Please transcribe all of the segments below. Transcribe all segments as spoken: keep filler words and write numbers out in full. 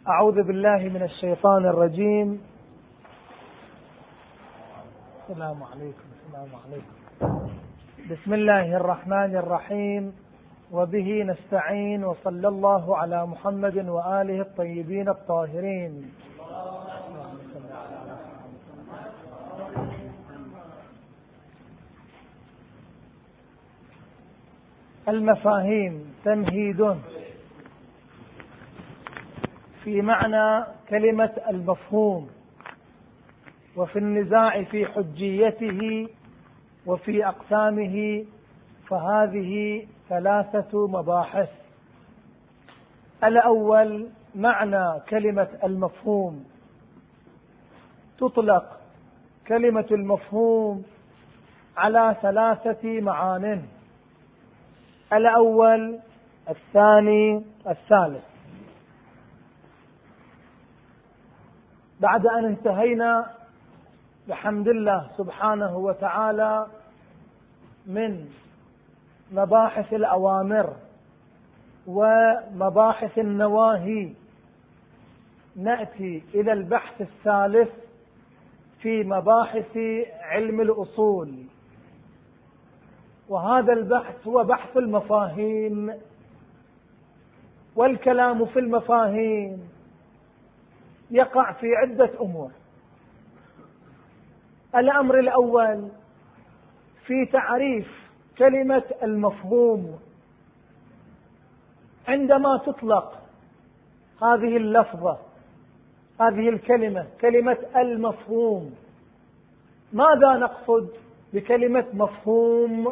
أعوذ بالله من الشيطان الرجيم. السلام عليكم. السلام عليكم. بسم الله الرحمن الرحيم، وبه نستعين، وصلى الله على محمد وآله الطيبين الطاهرين. المفاهيم تمهيد في معنى كلمة المفهوم، وفي النزاع في حجيته وفي أقسامه، فهذه ثلاثة مباحث. الأول معنى كلمة المفهوم. تطلق كلمة المفهوم على ثلاثة معان: الأول، الثاني، الثالث. بعد أن انتهينا بحمد الله سبحانه وتعالى من مباحث الأوامر ومباحث النواهي، نأتي إلى البحث الثالث في مباحث علم الأصول، وهذا البحث هو بحث المفاهيم. والكلام في المفاهيم يقع في عدة أمور. الأمر الأول في تعريف كلمة المفهوم. عندما تطلق هذه اللفظة، هذه الكلمة، كلمة المفهوم، ماذا نقصد بكلمة مفهوم؟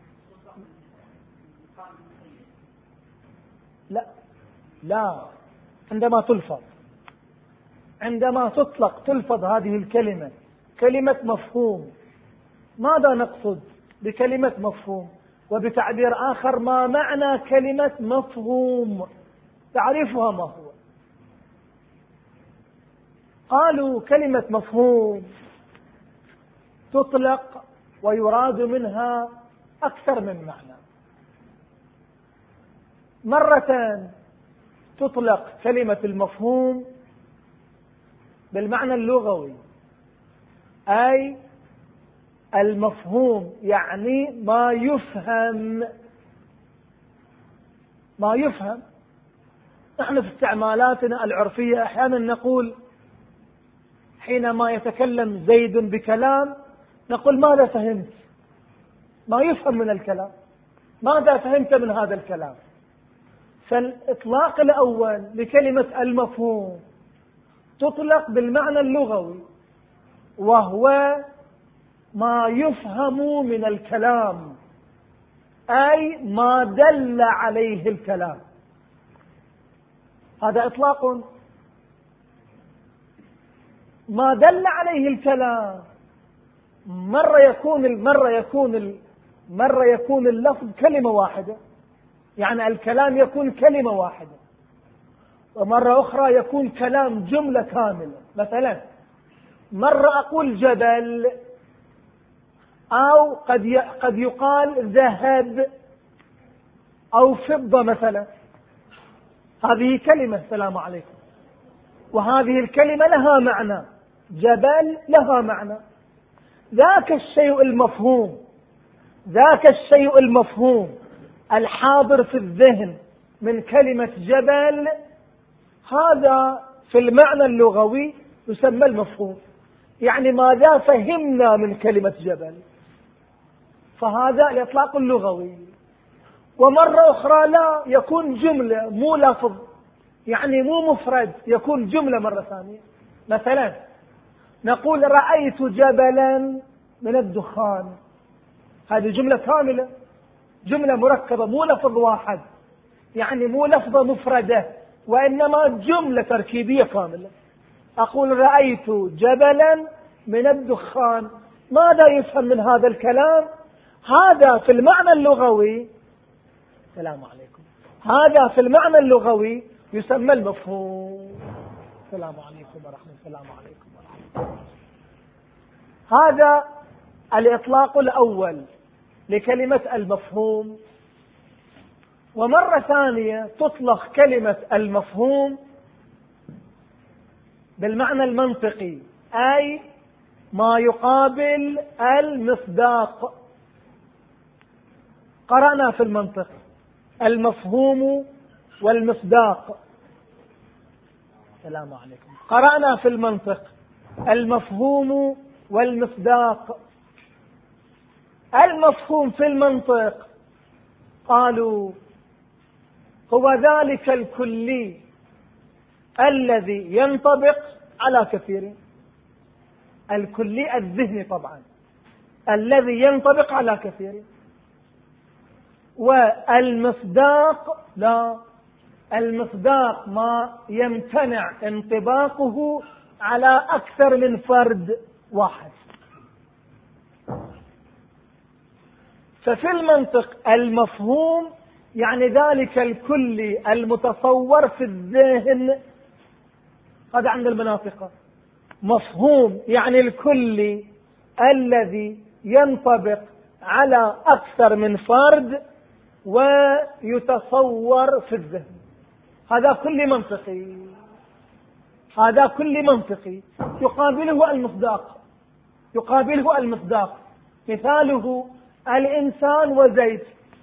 لا لا عندما تلفظ، عندما تطلق تلفظ هذه الكلمة كلمة مفهوم، ماذا نقصد بكلمة مفهوم؟ وبتعبير آخر، ما معنى كلمة مفهوم؟ تعريفها ما هو؟ قالوا كلمة مفهوم تطلق ويراد منها أكثر من معنى. مرة تطلق كلمة المفهوم بالمعنى اللغوي، أي المفهوم يعني ما يفهم، ما يفهم. نحن في استعمالاتنا العرفية أحيانا نقول حينما يتكلم زيد بكلام نقول ماذا فهمت؟ ما يفهم من الكلام، ماذا فهمت من هذا الكلام؟ فالإطلاق الأول لكلمة المفهوم تطلق بالمعنى اللغوي، وهو ما يفهم من الكلام، أي ما دل عليه الكلام. هذا إطلاق. ما دل عليه الكلام مرة يكون مرة يكون مرة يكون اللفظ كلمة واحدة، يعني الكلام يكون كلمة واحدة، ومرة أخرى يكون كلام جملة كاملة. مثلا مرة أقول جبل، أو قد قد يقال ذهب أو فضة مثلا، هذه كلمة. السلام عليكم. وهذه الكلمة لها معنى، جبل لها معنى. ذاك الشيء المفهوم، ذاك الشيء المفهوم الحاضر في الذهن من كلمة جبل، هذا في المعنى اللغوي يسمى المفهوم، يعني ماذا فهمنا من كلمة جبل، فهذا الإطلاق اللغوي. ومرة أخرى لا، يكون جملة مو لفظ، يعني مو مفرد، يكون جملة مرة ثانية. مثلا نقول رأيت جبلا من الدخان، هذه جملة كاملة، جملة مركبة، مو لفظ واحد، يعني مو لفظة مفردة، وإنما جملة تركيبية كاملة. أقول رأيت جبلا من الدخان، ماذا يفهم من هذا الكلام؟ هذا في المعنى اللغوي، السلام عليكم، هذا في المعنى اللغوي يسمى المفهوم. السلام عليكم ورحمة الله. السلام عليكم ورحمة الله. هذا الإطلاق الأول لكلمة المفهوم. ومرة ثانية تطلق كلمة المفهوم بالمعنى المنطقي، أي ما يقابل المصداق. قرأنا في المنطق المفهوم والمصداق. السلام عليكم. قرأنا في المنطق المفهوم والمصداق. المفهوم في المنطق قالوا هو ذلك الكلي الذي ينطبق على كثير. الكلي الذهني طبعا الذي ينطبق على كثير. والمصداق لا، المصداق ما يمتنع انطباقه على أكثر من فرد واحد. ففي المنطق المفهوم يعني ذلك الكلي المتصور في الذهن. هذا عند المناطق. مفهوم يعني الكلي الذي ينطبق على أكثر من فرد ويتصور في الذهن. هذا كل منطقي، هذا كل منطقي. يقابله المصداق، يقابله المصداق. مثاله الإنسان وزيد.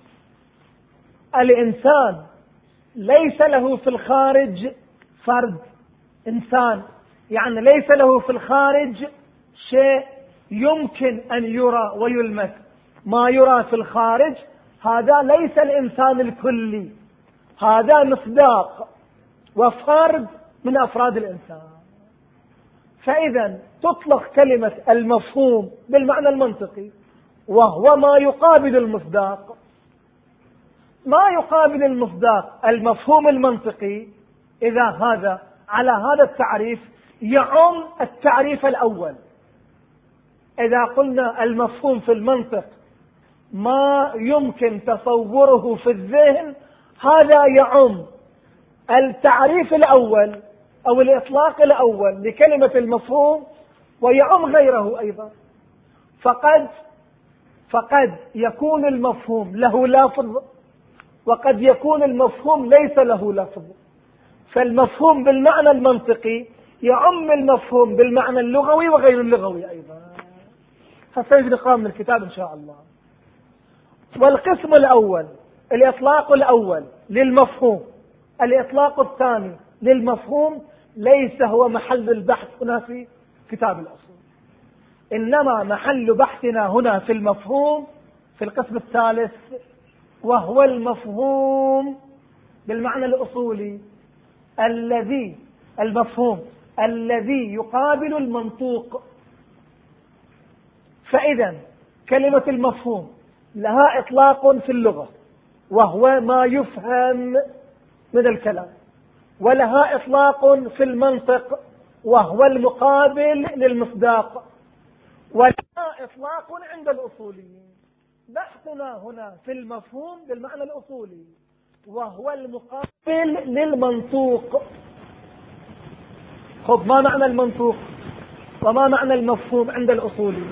الإنسان ليس له في الخارج فرد. إنسان يعني ليس له في الخارج شيء يمكن أن يرى ويلمس. ما يرى في الخارج هذا ليس الإنسان الكلي، هذا مصداق وفرد من أفراد الإنسان. فإذا تطلق كلمة المفهوم بالمعنى المنطقي، وهو ما يقابل المصداق. ما يقابل المصداق المفهوم المنطقي إذا هذا على هذا التعريف يعم التعريف الأول. إذا قلنا المفهوم في المنطق ما يمكن تصوره في الذهن، هذا يعم التعريف الأول أو الإطلاق الأول لكلمة المفهوم، ويعم غيره أيضا. فقد فقد يكون المفهوم له لفظ، وقد يكون المفهوم ليس له لفظ. فالمفهوم بالمعنى المنطقي يعم المفهوم بالمعنى اللغوي وغير اللغوي أيضا. فسيجري قام من الكتاب إن شاء الله. والقسم الأول الإطلاق الأول للمفهوم، الإطلاق الثاني للمفهوم ليس هو محل البحث هنا في كتاب الأصول، إنما محل بحثنا هنا في المفهوم في القسم الثالث، وهو المفهوم بالمعنى الأصولي الذي المفهوم الذي يقابل المنطوق. فإذا كلمة المفهوم لها إطلاق في اللغة وهو ما يفهم من الكلام، ولها إطلاق في المنطق وهو المقابل للمصداق، ولها إطلاق عند الأصوليين. بحثنا هنا في المفهوم بالمعنى الأصولي وهو المقابل للمنطوق. خب ما معنى المنطوق وما معنى المفهوم عند الأصولي؟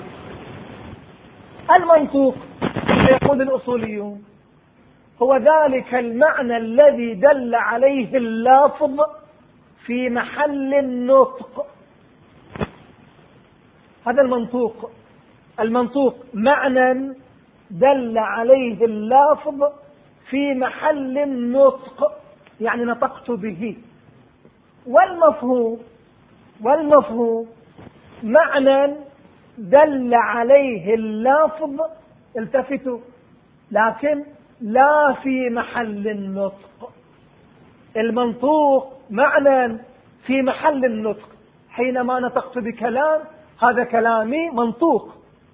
المنطوق يقول الأصوليون هو ذلك المعنى الذي دل عليه اللفظ في محل النطق. هذا المنطوق. المنطوق معنى دل عليه اللفظ في محل النطق، يعني نطقت به. والمفهوم والمفهوم معنى دل عليه اللفظ، التفتوا، لكن لا في محل النطق. المنطوق معنى في محل النطق. حينما نطقت بكلام هذا كلامي منطوق.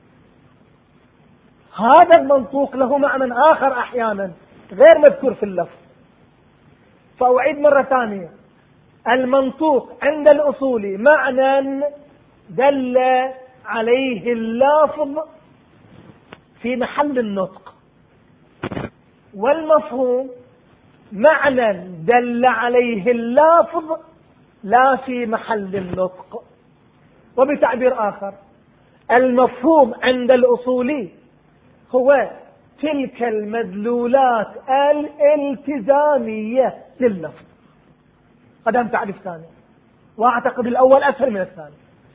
هذا المنطوق له معنى آخر أحيانا غير مذكور في اللفظ. فأعيد مرة ثانية، المنطوق عند الأصول معنى دل عليه اللفظ في محل النطق، والمفهوم معنى دل عليه اللفظ لا في محل النطق. وبتعبير آخر، المفهوم عند الأصولي هو تلك المدلولات الالتزامية لللفظ. قدام تعريف ثاني، وأعتقد الأول أسهل من الثاني.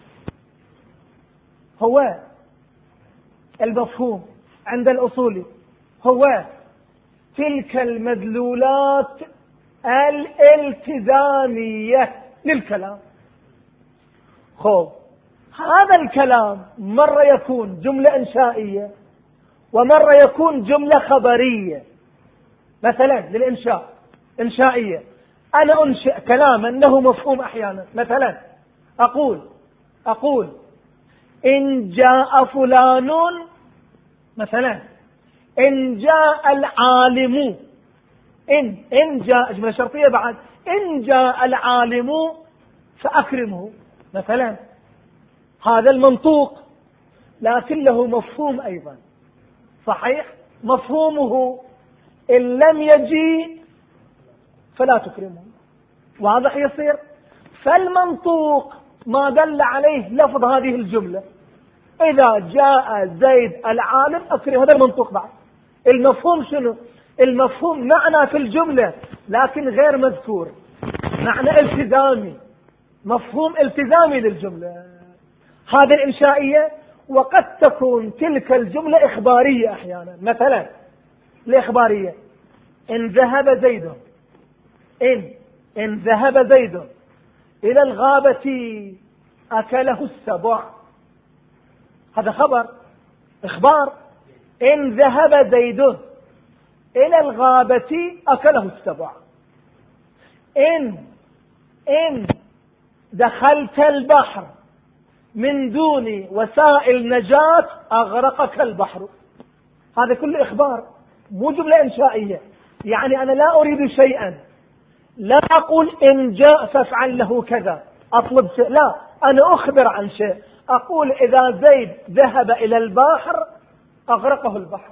هو المفهوم عند الأصولي هو تلك المدلولات الالتزامية للكلام. خب هذا الكلام مرة يكون جملة إنشائية ومرة يكون جملة خبرية. مثلا للإنشاء إنشائية، أنا أنشئ كلاما له مفهوم أحيانا. مثلا أقول أقول إن جاء فلان، مثلا إن جاء العالم، إن إن جاء جملة شرطية بعد، إن جاء العالم فأكرمه مثلا. هذا المنطوق لكن له مفهوم أيضا صحيح. مفهومه إن لم يجي فلا تكرمه. واضح يصير؟ فالمنطوق ما دل عليه لفظ هذه الجملة. إذا جاء زيد العالم أكرم، هذا المنطوق بعد. المفهوم شنو؟ المفهوم معنى في الجملة لكن غير مذكور، معنى التزامي، مفهوم التزامي للجملة. هذه الإنشائية. وقد تكون تلك الجملة إخبارية أحيانا. مثلا الإخبارية إن ذهب زيد، إن إن ذهب زيد إلى الغابة أكله السبع، هذا خبر إخبار. إن ذهب زيد إلى الغابة أكله السبع. إن إن دخلت البحر من دون وسائل نجاة أغرقك البحر، هذا كله إخبار مو جملة إنشائية. يعني أنا لا أريد شيئا، لا أقول إن جاء فافعل له كذا، أطلب شيء، لا، أنا أخبر عن شيء. أقول إذا زيد ذهب إلى البحر أغرقه البحر،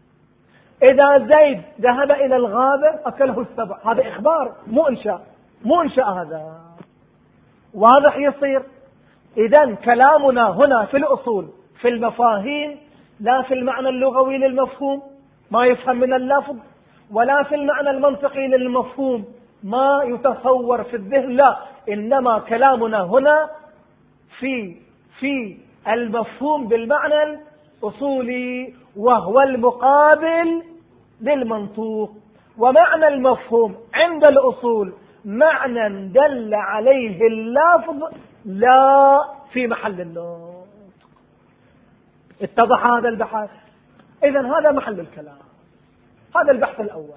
إذا زيد ذهب إلى الغابة أكله السبع. هذا إخبار مو إنشاء، مو إنشاء هذا. واضح يصير؟ إذن كلامنا هنا في الأصول في المفاهيم لا في المعنى اللغوي للمفهوم ما يفهم من اللفظ، ولا في المعنى المنطقي للمفهوم ما يتصور في الذهن، لا، إنما كلامنا هنا في في المفهوم بالمعنى الأصولي وهو المقابل للمنطوق. ومعنى المفهوم عند الأصول معنى دل عليه اللفظ لا في محل النطق. اتضح هذا البحث؟ إذن هذا محل الكلام، هذا البحث الأول.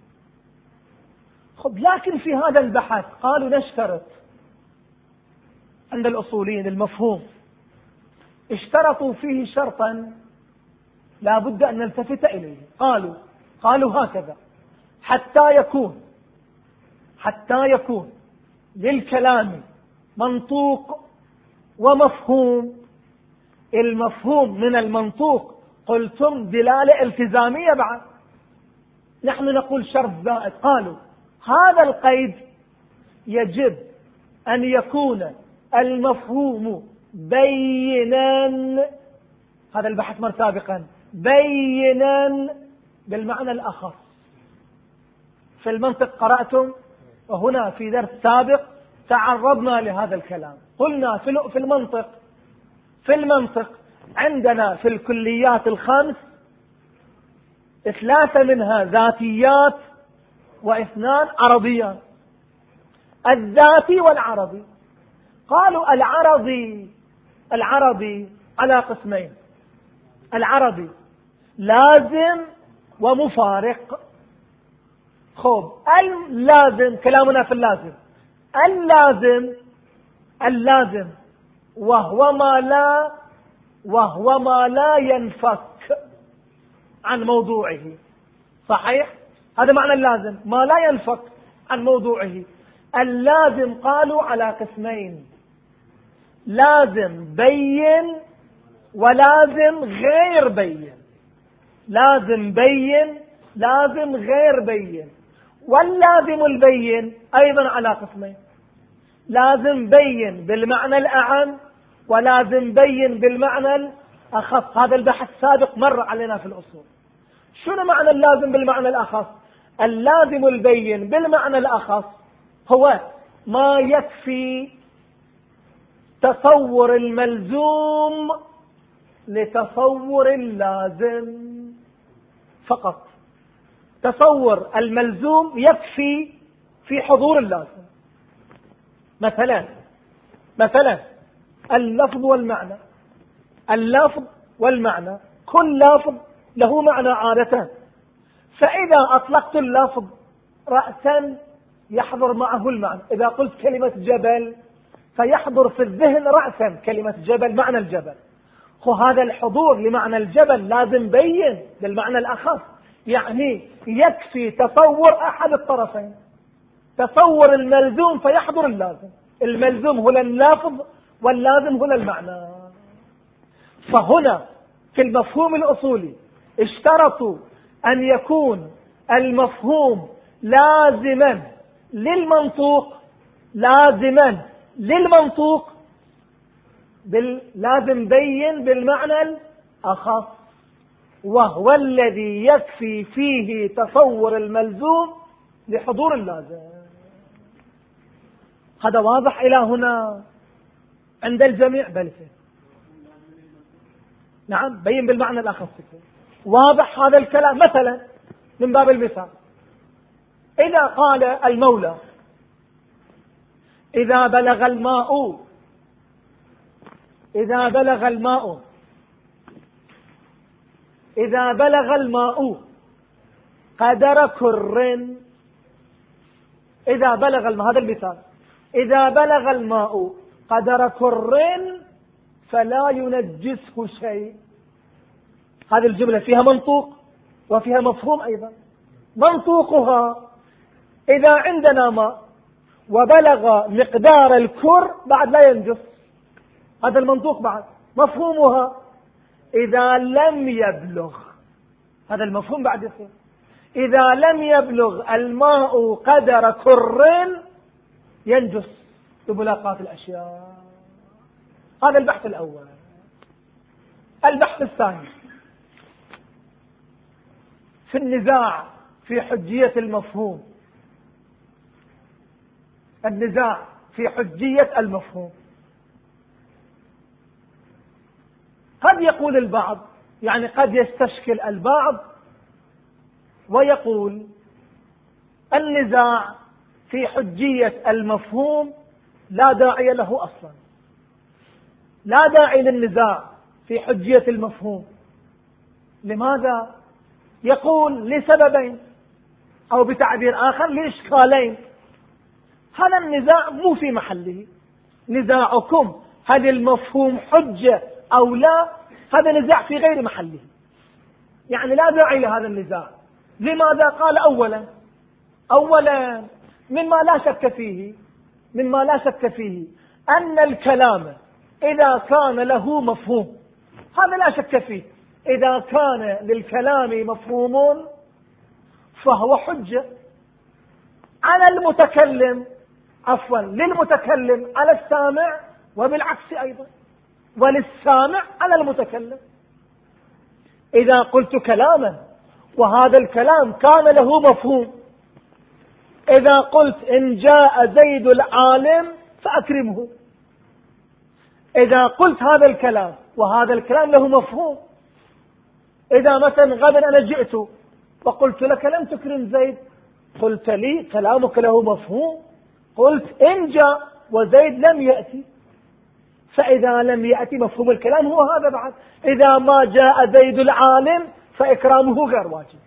خب لكن في هذا البحث قالوا نشترط عند الأصوليين المفهوم، اشترطوا فيه شرطا لا بد أن نلتفت إليه. قالوا قالوا هكذا: حتى يكون حتى يكون للكلام منطوق ومفهوم. المفهوم من المنطوق قلتم دلالة التزامية بعد، نحن نقول شرط زائد. قالوا هذا القيد يجب أن يكون المفهوم بينا، هذا البحث مر سابقا، بينا بالمعنى الأخص. في المنطق قرأتم، وهنا في درس سابق تعرضنا لهذا الكلام. قلنا في المنطق في المنطق عندنا في الكليات الخمس ثلاثة منها ذاتيات واثنان عرضيات، الذاتي والعرضي. قالوا العرضي العرضي على قسمين: العرضي لازم ومفارق. خب اللازم، كلامنا في اللازم، اللازم اللازم وهو ما لا وهو ما لا ينفك عن موضوعه. صحيح؟ هذا معنى اللازم، ما لا ينفك عن موضوعه. اللازم قالوا على قسمين: لازم بين ولازم غير بين. لازم بين، لازم غير بين. واللازم البين أيضا على قسمين: لازم بين بالمعنى الأعم ولازم بين بالمعنى الأخص. هذا البحث السابق مر علينا في الأصول. شنو معنى اللازم بالمعنى الأخص؟ اللازم البين بالمعنى الأخص هو ما يكفي تصور الملزوم لتصور اللازم فقط. تصور الملزوم يكفي في حضور اللازم. مثلا مثلا اللفظ والمعنى، اللفظ والمعنى كل لفظ له معنى عادة، فإذا أطلقت اللفظ رأسا يحضر معه المعنى. إذا قلت كلمة جبل فيحضر في الذهن رأسا كلمة جبل، معنى الجبل. وهذا الحضور لمعنى الجبل لازم بين بالمعنى الأخص، يعني يكفي تصور أحد الطرفين، تصور الملزوم فيحضر اللازم. الملزوم هو اللفظ واللازم هو المعنى. فهنا في المفهوم الأصولي اشترطوا أن يكون المفهوم لازما للمنطوق، لازما للمنطوق لازم بين بالمعنى الأخص، وهو الذي يكفي فيه تصور الملزوم لحضور اللازم. هذا واضح إلى هنا عند الجميع؟ بل نعم، بين بالمعنى الأخص. واضح هذا الكلام؟ مثلا من باب المثال، إذا قال المولى إذا بلغ الماء إذا بلغ الماء إذا بلغ الماء قدر كر، إذا بلغ الماء، هذا المثال، إذا بلغ الماء قدر كر فلا ينجسه شيء. هذه الجملة فيها منطوق وفيها مفهوم أيضا. منطوقها إذا عندنا ماء وبلغ مقدار الكر بعد لا ينجس، هذا المنطوق. بعد مفهومها إذا لم يبلغ، هذا المفهوم بعد يصير إذا لم يبلغ الماء قدر كر ينجس بملاقاة الأشياء. هذا البحث الأول. البحث الثاني في النزاع في حجية المفهوم. النزاع في حجية المفهوم. قد يقول البعض، يعني قد يستشكل البعض ويقول النزاع في حجية المفهوم لا داعي له أصلا، لا داعي للنزاع في حجية المفهوم. لماذا؟ يقول لسببين، أو بتعبير آخر لإشكالين. هذا النزاع مو في محله. نزاعكم هل المفهوم حجة أو لا، هذا نزاع في غير محله، يعني لا داعي لهذا النزاع. لماذا؟ قال أولا أولا مما لا شك فيه مما لا شك فيه أن الكلام إذا كان له مفهوم، هذا لا شك فيه، إذا كان للكلام مفهوم فهو حجة على المتكلم، عفوا للمتكلم على السامع، وبالعكس أيضا، وللسامع على المتكلم. إذا قلت كلاما وهذا الكلام كان له مفهوم، إذا قلت إن جاء زيد العالم فأكرمه، إذا قلت هذا الكلام وهذا الكلام له مفهوم. إذا مثلا غدا أنا جئت وقلت لك لم تكرم زيد، قلت لي كلامك له مفهوم، قلت إن جاء وزيد لم يأتي، فإذا لم يأتي مفهوم الكلام هو هذا. بعد إذا ما جاء زيد العالم فإكرامه غير واجب،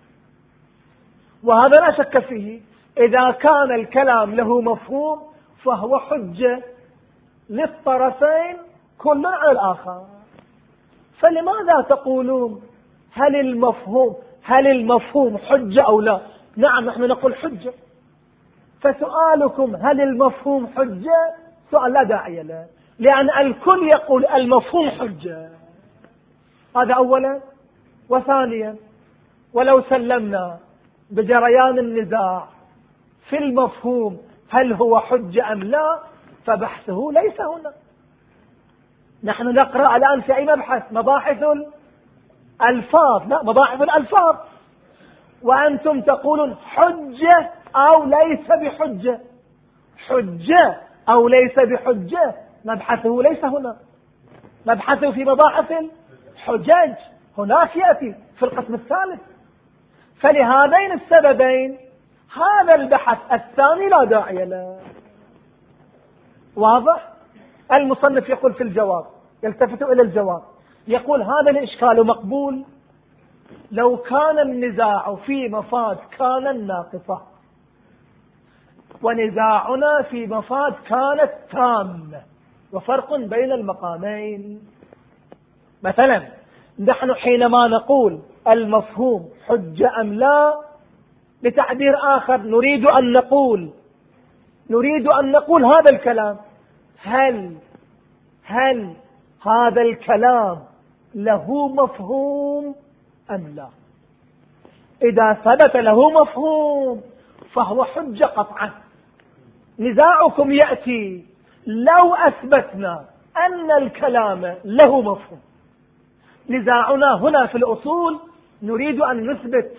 وهذا لا شك فيه. إذا كان الكلام له مفهوم فهو حجة للطرفين كل على الآخر. فلماذا تقولون هل المفهوم هل المفهوم حجة أو لا؟ نعم، نحن نقول حجة. فسؤالكم هل المفهوم حجة سؤال لا داعي له، لأن الكل يقول المفهوم حجة. هذا أولا. وثانيا، ولو سلمنا بجريان النزاع في المفهوم هل هو حجة أم لا، فبحثه ليس هنا. نحن نقرأ الآن في أي مبحث؟ مباحث الألفاظ، لا، مباحث الألفاظ، وأنتم تقولون حجة أو ليس بحجة. حجة أو ليس بحجة مبحثه ليس هنا، مبحثه في مباحث الحجج، هناك يأتي في القسم الثالث. فلهذين السببين هذا البحث الثاني لا داعي له. واضح؟ المصنف يقول في الجواب، يلتفت إلى الجواب، يقول هذا الإشكال مقبول لو كان النزاع في مفاد كان الناقصة، ونزاعنا في مفاد كانت تامة، وفرق بين المقامين. مثلا نحن حينما نقول المفهوم حجة أم لا، لتعبير آخر نريد أن نقول نريد أن نقول هذا الكلام، هل هل هذا الكلام له مفهوم أم لا؟ إذا ثبت له مفهوم فهو حجة قطعا. نزاعكم يأتي لو أثبتنا أن الكلام له مفهوم. نزاعنا هنا في الأصول نريد أن نثبت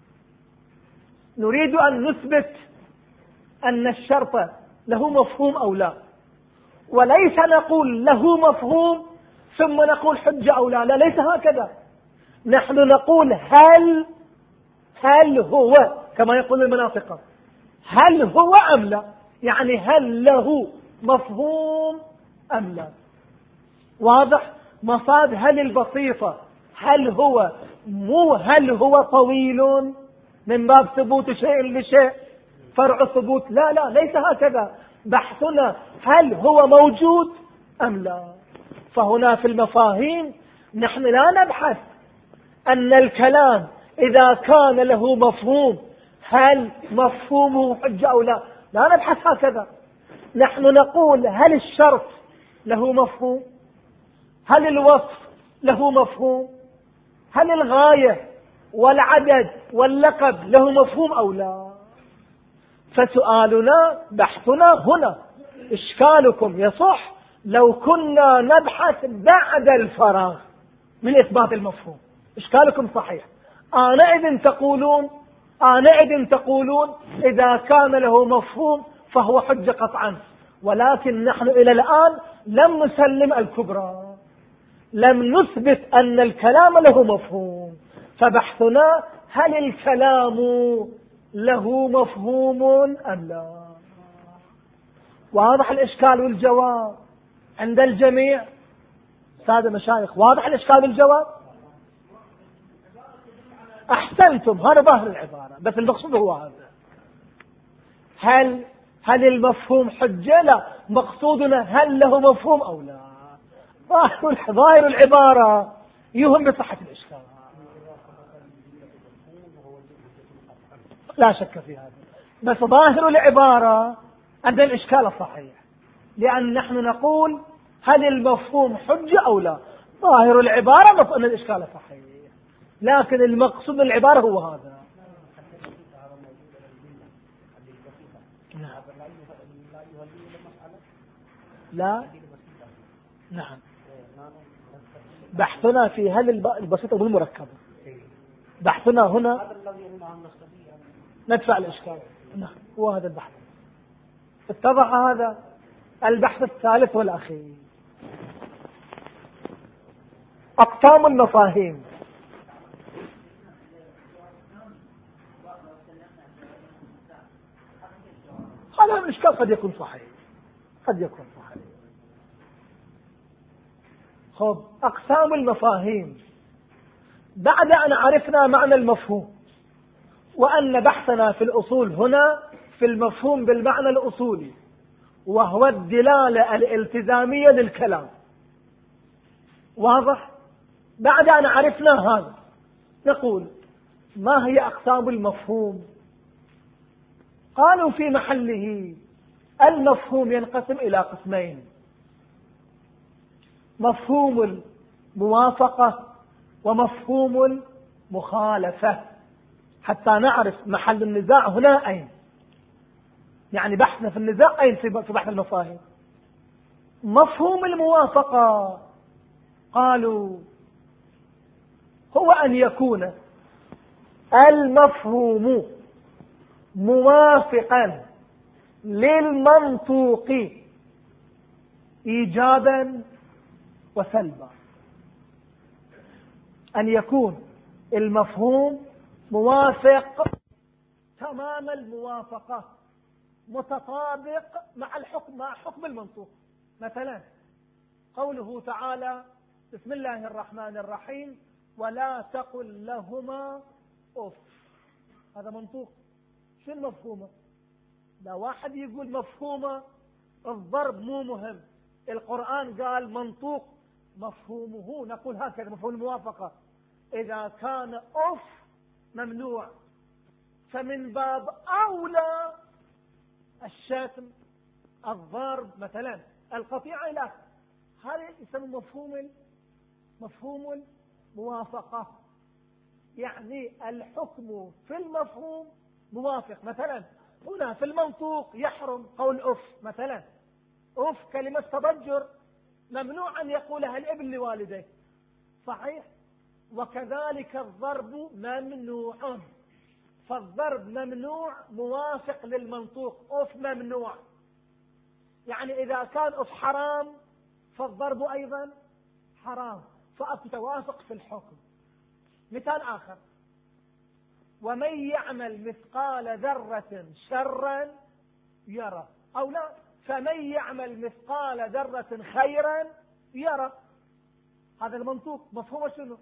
نريد أن نثبت أن الشرط له مفهوم أو لا، وليس نقول له مفهوم ثم نقول حجة أو لا. لا، ليس هكذا. نحن نقول هل هل هو، كما يقول المناطق، هل هو أم لا، يعني هل له مفهوم أم لا. واضح؟ مفاد هل البسيطة، هل هو مو هل هو طويل من باب ثبوت شيء لشيء فرع ثبوت، لا لا، ليس هكذا. بحثنا هل هو موجود أم لا. فهنا في المفاهيم نحن لا نبحث أن الكلام إذا كان له مفهوم هل مفهومه حجة أو لا، لا نبحث هكذا. نحن نقول هل الشرط له مفهوم، هل الوصف له مفهوم، هل الغاية والعدد واللقب له مفهوم أو لا. فسؤالنا بحثنا هنا. إشكالكم يصح لو كنا نبحث بعد الفراغ من إثبات المفهوم، إشكالكم صحيح. آنئذ تقولون آنئذ تقولون إذا كان له مفهوم فهو حجة قطعا. ولكن نحن إلى الآن لم نسلم الكبرى، لم نثبت أن الكلام له مفهوم. فبحثنا هل الكلام له مفهوم أم لا. واضح الإشكال والجواب عند الجميع سادة مشايخ؟ واضح الإشكال والجواب؟ أحسنتم، هذا ظاهر العبارة، بس المقصود هو هذا. هل هل المفهوم حجة؟ لا، مقصودنا هل له مفهوم أو لا. ظاهر العبارة يهم بصحة الإشكال، لا شك في هذا. بس ظاهر العبارة عند الإشكال صحيح، لأن نحن نقول هل المفهوم حجة أو لا. ظاهر العبارة أن الإشكال صحيح، لكن المقصود من العبارة هو هذا. لا، نعم، بحثنا في هل البسيطة والمركبة، بحثنا هنا ندفع الإشكال. نعم، هو هذا البحث. اتضح هذا. البحث الثالث والأخير، أقسام المفاهيم. هذا الإشكال قد يكون صحيح، قد يكون صحيح. خب، أقسام المفاهيم. بعد أن عرفنا معنى المفهوم، وأن بحثنا في الأصول هنا في المفهوم بالمعنى الأصولي، وهو الدلالة الالتزامية للكلام. واضح؟ بعد أن عرفنا هذا نقول ما هي أقسام المفهوم؟ قالوا في محله المفهوم ينقسم إلى قسمين: مفهوم الموافقة ومفهوم المخالفة، حتى نعرف محل النزاع هنا أين. يعني بحثنا في النزاع أين في بحث المفاهيم. مفهوم الموافقة قالوا هو أن يكون المفهوم موافقا للمنطوق، إيجابا وسلبا، أن يكون المفهوم موافق تمام الموافقة، متطابق مع الحكم، مع حكم المنطوق. مثلا قوله تعالى بسم الله الرحمن الرحيم ولا تقل لهما أف، هذا منطوق. شو المفهومة؟ لا واحد يقول مفهومة الضرب مو مهم، القرآن قال منطوق مفهومه، نقول هكذا مفهوم الموافقة. إذا كان أف ممنوع فمن باب أولى الشتم، الضرب، مثلا القطيعة إلى آخره. هذا يسمى مفهوم مفهوم الموافقة، يعني الحكم في المفهوم موافق. مثلا هنا في المنطوق يحرم قول أف، مثلا أف كلمة تضجر ممنوع أن يقولها الابن لوالديه، صحيح؟ وكذلك الضرب ممنوع، فالضرب ممنوع موافق للمنطوق. أف ممنوع، يعني إذا كان أف حرام فالضرب أيضا حرام، فأتوافق في الحكم. مثال آخر، ومن يعمل مثقال ذرة شرا يرى، أو لا، فمن يعمل مثقال ذرة خيرا يرى. هذا المنطوق مفهوم شنو؟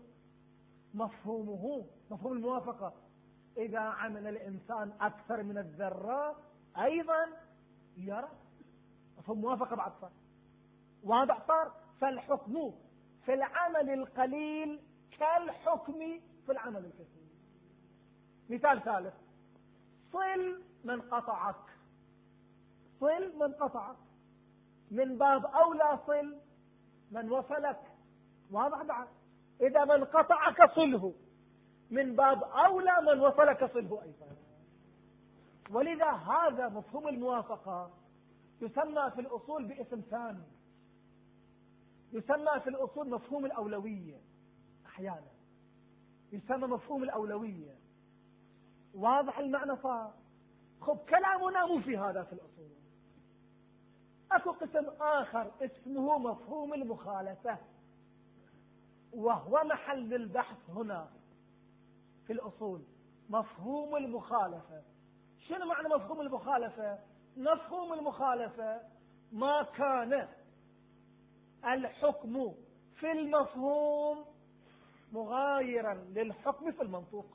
مفهومه مفهوم الموافقة. إذا عمل الإنسان أكثر من الذرة أيضا يرى، مفهوم موافقة بعد صار واضح صار. فالحكم في العمل القليل كالحكم في العمل الكثير. مثال ثالث، صل من قطعك، صل من قطعك، من باب أولى صل من وصلك، واضح بعد. إذا من قطعك صله، من باب أولى من وصلك صله أيضا. ولذا هذا مفهوم الموافقة يسمى في الأصول باسم ثاني، يسمى في الأصول مفهوم الأولوية. أحيانا يسمى مفهوم الأولوية، واضح المعنى صار. خب كلامنا مو في هذا في الأصول. أكو قسم آخر اسمه مفهوم المخالفة، وهو محل البحث هنا في الأصول. مفهوم المخالفة، شنو معنى مفهوم المخالفة؟ مفهوم المخالفة ما كان الحكم في المفهوم مغايرا للحكم في المنطوق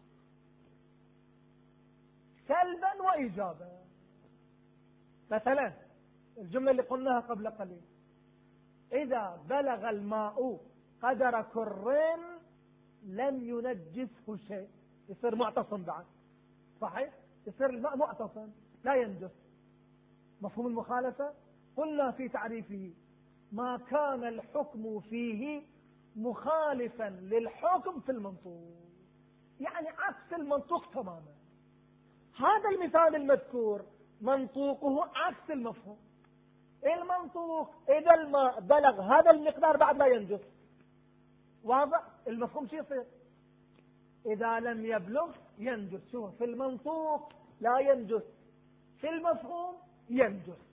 سلبا وإيجابا. مثلا الجملة اللي قلناها قبل قليل، إذا بلغ الماء قدر كر لم ينجسه شيء، يصير معتصم بعد، صحيح؟ يصير الماء معتصم لا ينجس. مفهوم المخالفة قلنا في تعريفه ما كان الحكم فيه مخالفا للحكم في المنطوق، يعني عكس المنطوق تماما. هذا المثال المذكور منطوقه عكس المفهوم. المنطوق إذا الماء بلغ هذا المقدار بعد لا ينجس، واضح؟ المفهوم شو يصير؟ إذا لم يبلغ ينجس. شو في المنطوق لا ينجس، في المفهوم ينجس.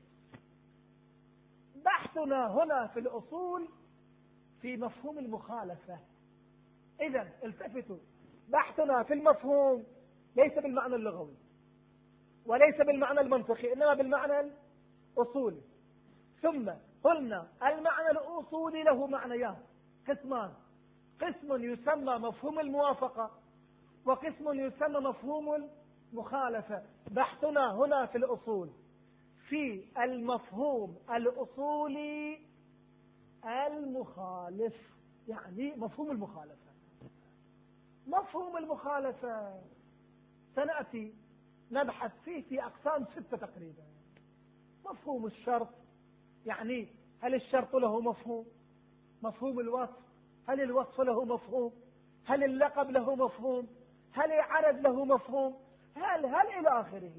بحثنا هنا في الأصول في مفهوم المخالفة. إذن التفتوا، بحثنا في المفهوم ليس بالمعنى اللغوي وليس بالمعنى المنطقي، إنما بالمعنى الأصولي. ثم قلنا المعنى الأصولي له معنيان قسمان، قسم يسمى مفهوم الموافقة وقسم يسمى مفهوم المخالفة. بحثنا هنا في الأصول في المفهوم الأصولي المخالف، يعني مفهوم المخالفة. مفهوم المخالفة سنأتي نبحث فيه في أقسام ستة تقريبا. مفهوم الشرط، يعني هل الشرط له مفهوم؟ مفهوم الوصف، هل الوصف له مفهوم؟ هل اللقب له مفهوم؟ هل العرض له مفهوم؟ هل هل إلى آخره.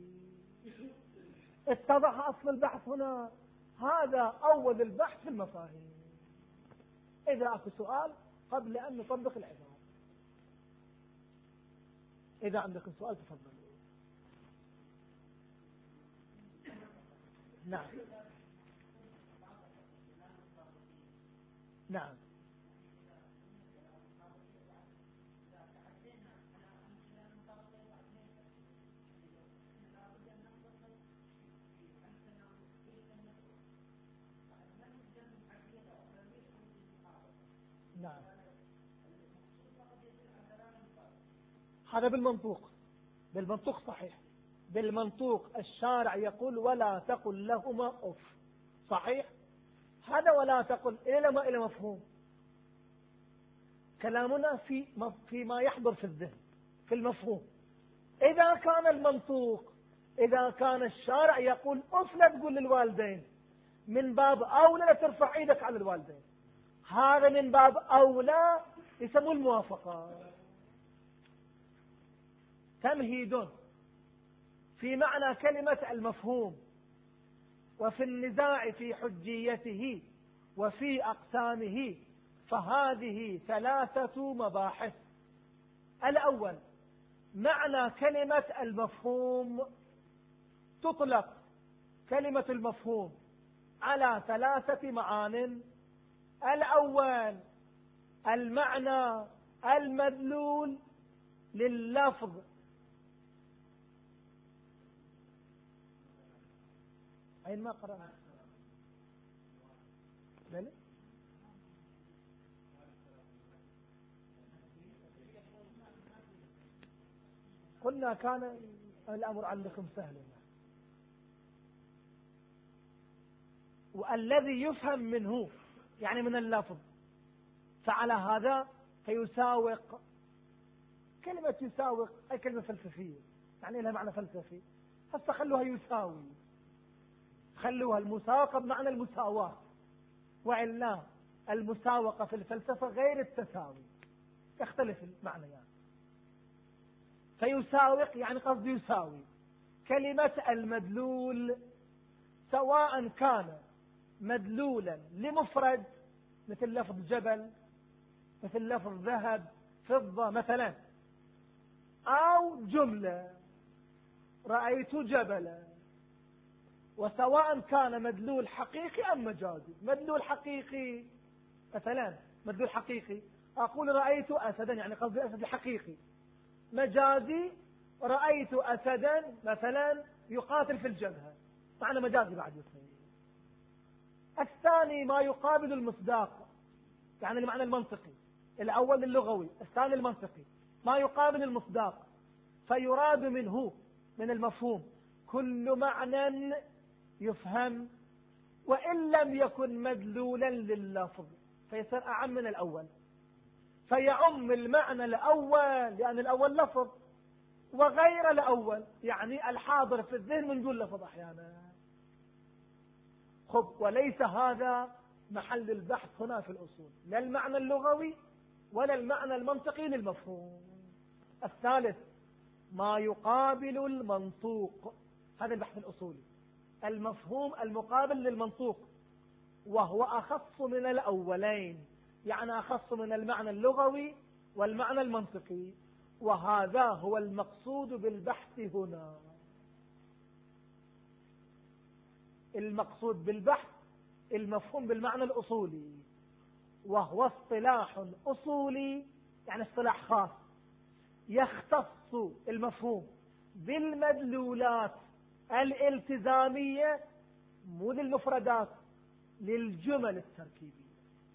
اتضح أصل البحث هنا. هذا أول البحث في المفاهيم. إذا أكو سؤال قبل أن نطبق العبارة، إذا عندك سؤال تفضل. نعم نعم. نعم. هذا بالمنطوق، بالمنطوق صحيح، بالمنطوق الشارع يقول ولا تقل لهما أف، صحيح. هذا ولا تقل إلى ما إلى مفهوم. كلامنا في فيما يحضر في الذهن، في المفهوم. إذا كان المنطوق، إذا كان الشارع يقول أف لا تقول للوالدين، من باب أولى لا ترفع إيدك على الوالدين، هذا من باب أولى يسموه الموافقة. تمهيد في معنى كلمة المفهوم، وفي النزاع في حجيته وفي أقسامه، فهذه ثلاثة مباحث. الأول معنى كلمة المفهوم. تطلق كلمة المفهوم على ثلاثة معان. الأول المعنى المدلول لللفظ، أين ما قرأنا؟ بلى؟ قلنا كان الأمر عندكم سهل، والذي يفهم منه يعني من اللفظ، فعلى هذا فيساوق. كلمة يساوق أي كلمة فلسفية، يعني لها معنى فلسفي، هسه خلوها يساوي، خلوها المساوقة بمعنى المساواة، وإلا المساوقة في الفلسفة غير التساوي، يختلف المعنى يعني. فيساوق يعني قصد يساوي. كلمة المدلول سواء كان مدلولا لمفرد مثل لفظ جبل، مثل لفظ ذهب فضة مثلا، أو جملة رأيت جبلا، وسواء كان مدلول حقيقي أم مجازي. مدلول حقيقي مثلا، مدلول حقيقي أقول رأيت أسدا يعني قصد الأسد الحقيقي. مجازي رأيت أسدا مثلا يقاتل في الجبهة، معنى مجازي بعد يصير. الثاني ما يقابل المصداق، يعني المعنى المنطقي. الأول اللغوي، الثاني المنطقي، ما يقابل المصداق، فيراد منه من المفهوم كل معنى يفهم وإن لم يكن مدلولا لللفظ، فيصير أعم من الأول، فيعم المعنى الأول لأن الأول لفظ، وغير الأول يعني الحاضر في الذهن من دون لفظ أحيانا. خب، وليس هذا محل البحث هنا في الأصول، لا المعنى اللغوي ولا المعنى المنطقي للمفهوم. الثالث ما يقابل المنطوق، هذا البحث الأصولي، المفهوم المقابل للمنطوق، وهو أخص من الأولين، يعني أخص من المعنى اللغوي والمعنى المنطقي، وهذا هو المقصود بالبحث هنا. المقصود بالبحث المفهوم بالمعنى الأصولي، وهو اصطلاح أصولي يعني اصطلاح خاص يختص المفهوم بالمدلولات الالتزامية، مو للمفردات، للجمل التركيبية،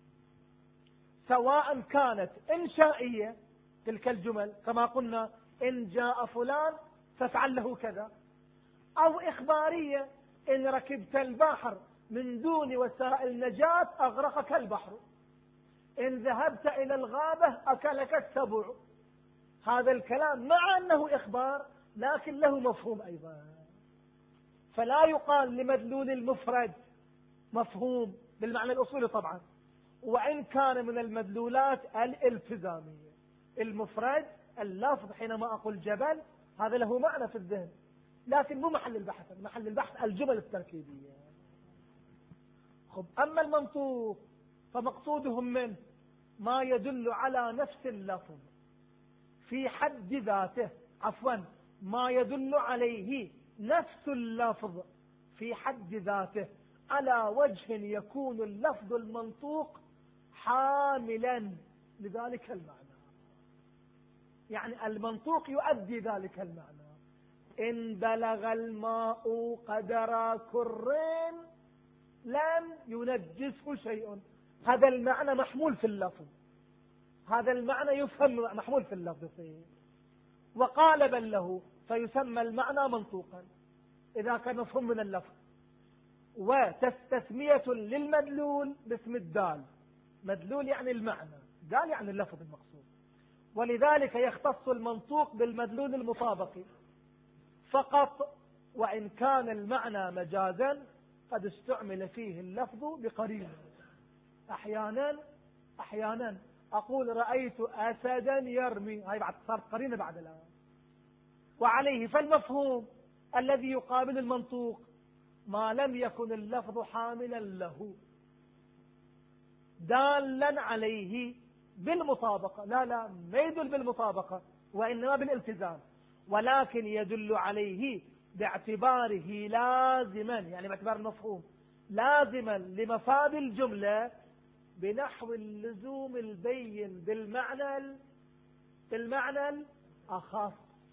سواء كانت إنشائية تلك الجمل كما قلنا إن جاء فلان فافعل له كذا، أو إخبارية إن ركبت البحر من دون وسائل نجاة أغرقك البحر، إن ذهبت إلى الغابة أكلك السبع. هذا الكلام مع أنه إخبار لكن له مفهوم أيضا، فلا يقال لمدلول المفرد مفهوم بالمعنى الأصولي طبعا، وإن كان من المدلولات الالتزامية. المفرد اللفظ حينما أقول جبل هذا له معنى في الذهن، لكن مو محل البحث، محل البحث الجمل التركيبية. خب، أما المنطوق فمقصودهم منه ما يدل على نفس اللفظ في حد ذاته، عفوا ما يدل عليه نفس اللفظ في حد ذاته، على وجه يكون اللفظ المنطوق حاملا لذلك المعنى، يعني المنطوق يؤدي ذلك المعنى. إن بلغ الماء قدر كر لم ينجسه شيء، هذا المعنى محمول في اللفظ، هذا المعنى يفهم محمول في اللفظ، وقالبا له فيسمى المعنى منطوقا إذا كان مفهوم من اللفظ. وتستثمية للمدلول باسم الدال، مدلول يعني المعنى، دال يعني اللفظ المقصود، ولذلك يختص المنطوق بالمدلول المطابق فقط، وإن كان المعنى مجازا قد استعمل فيه اللفظ بقرينة. أحيانا أحيانا أقول رأيت أسدا يرمي، هاي بعد صارت قرينة بعد الآن، وعليه فالمفهوم الذي يقابل المنطوق ما لم يكن اللفظ حاملا له دالا عليه بالمطابقة، لا لا ما يدل بالمطابقة وإنما بالالتزام، ولكن يدل عليه باعتباره لازما، يعني باعتبار المفهوم لازما لمفاد الجملة بنحو اللزوم البين بالمعنى بالمعنى الأخص.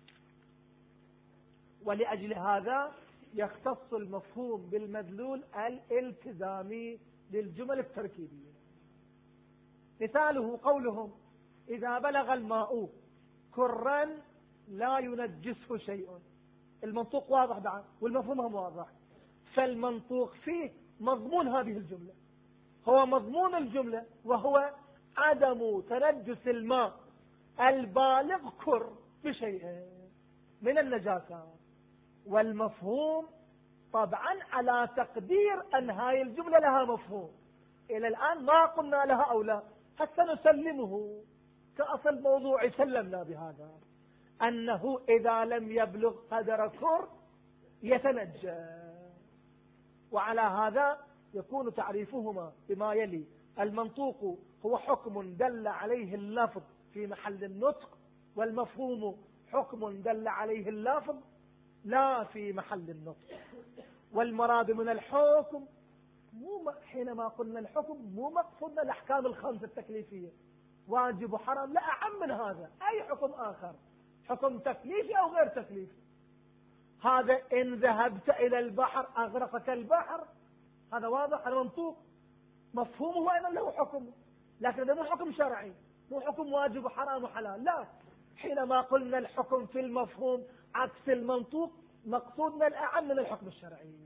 ولأجل هذا يختص المفهوم بالمدلول الالتزامي للجمل التركيبية. مثاله قولهم إذا بلغ الماء كرا لا ينجسه شيء، المنطوق واضح بعد والمفهوم هم واضح، فالمنطوق فيه مضمون هذه الجملة، هو مضمون الجملة وهو عدم تنجس الماء البالغ كر بشيء من النجاسة، والمفهوم طبعا على تقدير أن هاي الجملة لها مفهوم. إلى الآن ما قلنا لها أو لا، حتى نسلمه كأصل موضوع سلمنا بهذا، أنه إذا لم يبلغ قدر كر يتنجى. وعلى هذا يكون تعريفهما بما يلي: المنطوق هو حكم دل عليه اللفظ في محل النطق، والمفهوم حكم دل عليه اللفظ لا في محل النطق. والمراد من الحكم مو حينما قلنا الحكم مو مقصودنا الأحكام الخمسة التكليفية واجب وحرام، لا، أعم من هذا، أي حكم آخر، حكم تكليفي أو غير تكليفي. هذا إن ذهبت إلى البحر أغرقك البحر، هذا واضح، هذا منطوق، مفهومه أن له حكم، لكن هذا مو حكم شرعي، مو حكم واجب وحرام وحلال، لا. حينما قلنا الحكم في المفهوم عكس المنطوق مقصودنا الأعم من الحكم الشرعي.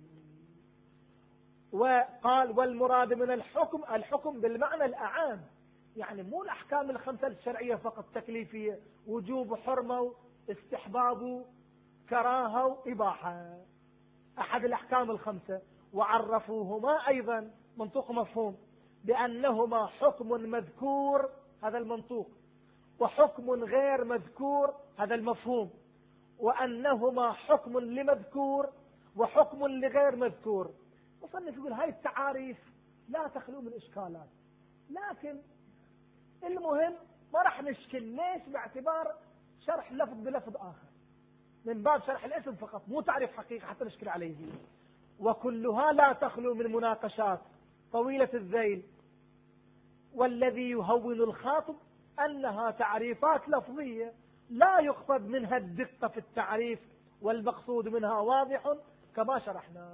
وقال والمراد من الحكم الحكم بالمعنى الأعام، يعني مو الأحكام الخمسة الشرعية فقط تكليفية، وجوب حرمة استحباب كراهة إباحة، أحد الأحكام الخمسة. وعرفوهما أيضا منطوق مفهوم بأنهما حكم مذكور، هذا المنطوق، وحكم غير مذكور، هذا المفهوم، وأنهما حكم لمذكور وحكم لغير مذكور. وصلنا يقول هاي التعاريف لا تخلو من إشكالات، لكن المهم ما راح نشكل. ليش؟ باعتبار شرح لفظ بلفظ آخر، من باب شرح الاسم فقط، مو تعريف حقيقي حتى نشكل عليه. وكلها لا تخلو من مناقشات طويلة الذيل، والذي يهون الخاطب أنها تعريفات لفظية لا يقصد منها الدقة في التعريف، والمقصود منها واضح كما شرحنا.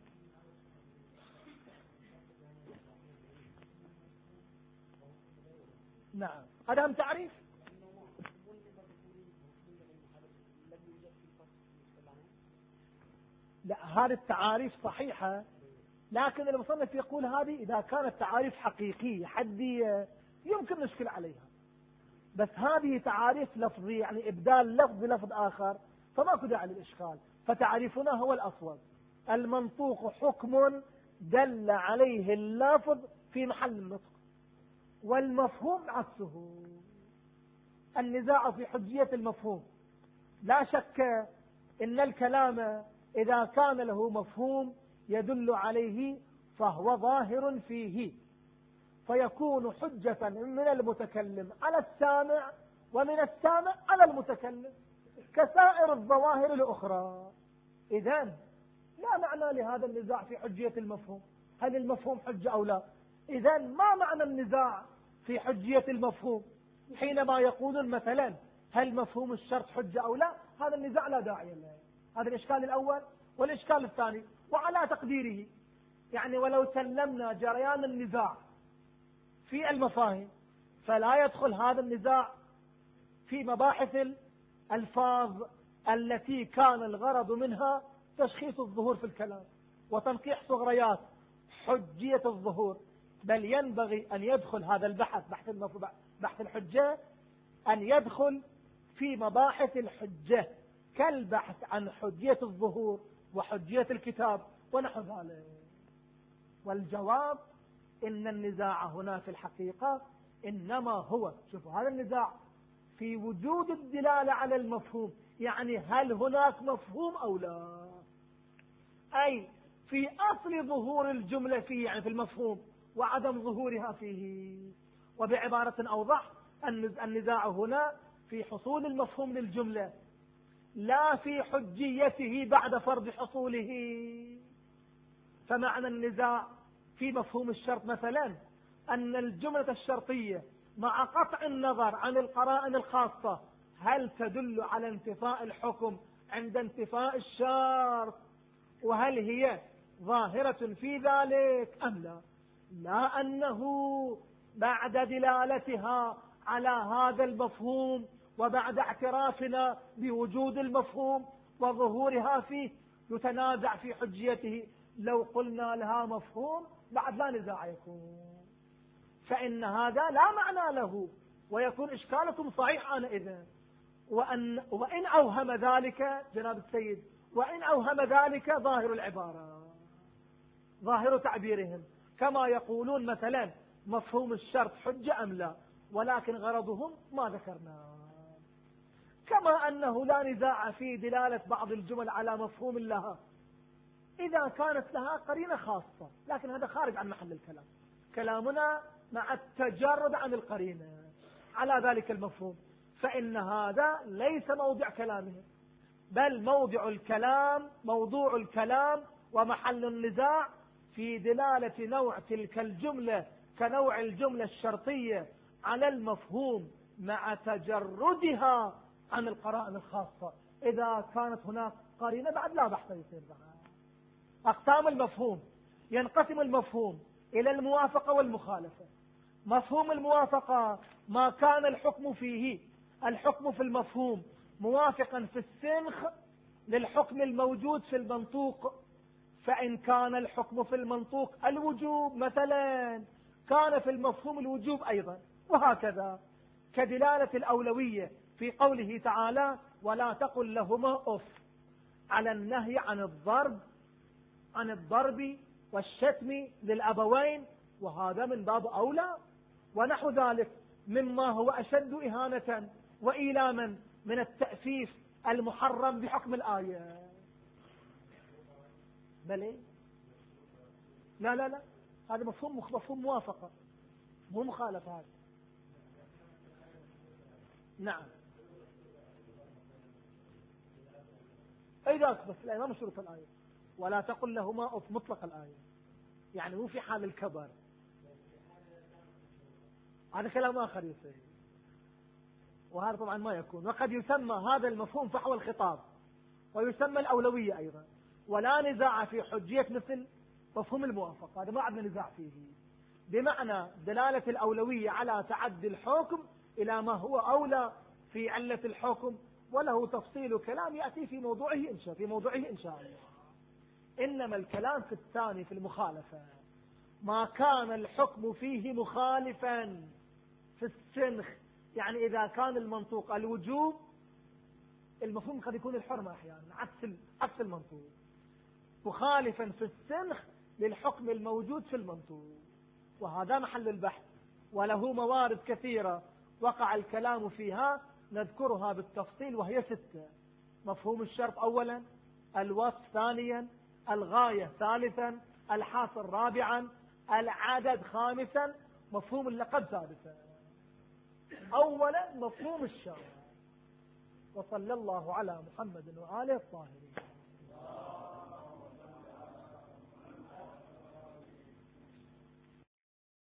نعم، هذا هم تعريف. لا، هذه التعاريف صحيحة، لكن المصنف يقول هذه إذا كانت تعاريف حقيقية حدية يمكن نشكل عليها، بس هذه تعاريف لفظية، يعني إبدال لفظ بلفظ آخر، فما داعي للإشكال. فتعريفنا هو الأصوب: المنطوق حكم دل عليه اللفظ في محل النطق، والمفهوم عكسه. النزاع في حجية المفهوم، لا شك إن الكلام إذا كان له مفهوم يدل عليه فهو ظاهر فيه، فيكون حجة من المتكلم على السامع ومن السامع على المتكلم كسائر الظواهر الأخرى. إذن لا معنى لهذا النزاع في حجية المفهوم، هل المفهوم حجة أو لا؟ إذا ما معنى النزاع في حجية المفهوم؟ حينما يقولون مثلا هل مفهوم الشرط حجة أو لا، هذا النزاع لا داعي له. هذا الإشكال الأول. والإشكال الثاني، وعلى تقديره يعني ولو سلمنا جريان النزاع في المفاهيم، فلا يدخل هذا النزاع في مباحث الألفاظ التي كان الغرض منها تشخيص الظهور في الكلام وتنقيح صغريات حجية الظهور، بل ينبغي أن يدخل هذا البحث بحث بحث الحجة أن يدخل في مباحث الحجة كالبحث عن حجية الظهور وحجية الكتاب ونحو ذلك. والجواب إن النزاع هنا في الحقيقة إنما هو، شوفوا هذا النزاع في وجود الدلالة على المفهوم، يعني هل هناك مفهوم أو لا، أي في أصل ظهور الجملة فيه يعني في المفهوم وعدم ظهورها فيه. وبعبارة أوضح، النزاع هنا في حصول المفهوم للجملة لا في حجيته بعد فرض حصوله. فمعنى النزاع في مفهوم الشرط مثلا أن الجملة الشرطية مع قطع النظر عن القرائن الخاصة هل تدل على انتفاء الحكم عند انتفاء الشرط، وهل هي ظاهرة في ذلك أم لا، لا أنه بعد دلالتها على هذا المفهوم وبعد اعترافنا بوجود المفهوم وظهورها فيه يتنازع في حجيته. لو قلنا لها مفهوم بعد لا نزاع يكون، فإن هذا لا معنى له ويكون إشكالكم صحيح آنئذ. وأن وإن أوهم ذلك جناب السيد، وإن أوهم ذلك ظاهر العبارة ظاهر تعبيرهم، كما يقولون مثلا مفهوم الشرط حجة أم لا، ولكن غرضهم ما ذكرنا. كما أنه لا نزاع في دلالة بعض الجمل على مفهوم لها إذا كانت لها قرينة خاصة، لكن هذا خارج عن محل الكلام. كلامنا مع التجرد عن القرينة على ذلك المفهوم، فإن هذا ليس موضع كلامهم، بل موضع الكلام موضوع الكلام ومحل النزاع في دلالة نوع تلك الجملة كنوع الجملة الشرطية على المفهوم مع تجردها عن القرائن الخاصة. إذا كانت هناك قرينة بعد لا بحث يصير بها. أقسام المفهوم: ينقسم المفهوم إلى الموافقة والمخالفة. مفهوم الموافقة ما كان الحكم فيه الحكم في المفهوم موافقا في السنخ للحكم الموجود في المنطوق، فإن كان الحكم في المنطوق الوجوب مثلا كان في المفهوم الوجوب أيضا، وهكذا. كدلالة الأولوية في قوله تعالى: ولا تقل لهما أف، على النهي عن الضرب عن الضرب والشتم للأبوين، وهذا من باب أولى. ونحو ذلك مما هو أشد إهانة وإيلاما من التأسيس المحرم بحكم الآية. بل لا لا لا هذا مفهوم مفهوم موافقة مو مخالفة هذا. نعم إذا بس الآية ما مشروط الآية. ولا تقل لهما أف مطلق الآية، يعني مو في حال الكبر. هذا كلام آخر يصير، وهذا طبعا ما يكون. وقد يسمى هذا المفهوم فحوى الخطاب، ويسمى الأولوية أيضا. ولا نزاع في حجية مثل مفهوم الموافقة، هذا ما عندنا نزاع فيه، بمعنى دلالة الأولوية على تعدي الحكم إلى ما هو أولى في علة الحكم، وله تفصيل كلام يأتي في موضوعه إن شاء في موضوعه إن شاء الله. إنما الكلام في الثاني في المخالفة، ما كان الحكم فيه مخالفا في السنخ، يعني إذا كان المنطوق الوجوب، المفهوم قد يكون الحرمة أحيانا عكس عكس المنطوق، مخالفا في السنخ للحكم الموجود في المنطوق، وهذا محل البحث، وله موارد كثيرة وقع الكلام فيها نذكرها بالتفصيل، وهي ستة: مفهوم الشرط أولا، الوصف ثانيا، الغاية ثالثا، الحاصل رابعا، العدد خامسا، مفهوم اللقب سادسا. أولا مفهوم الشرط. وصلى الله على محمد وآله الطاهرين.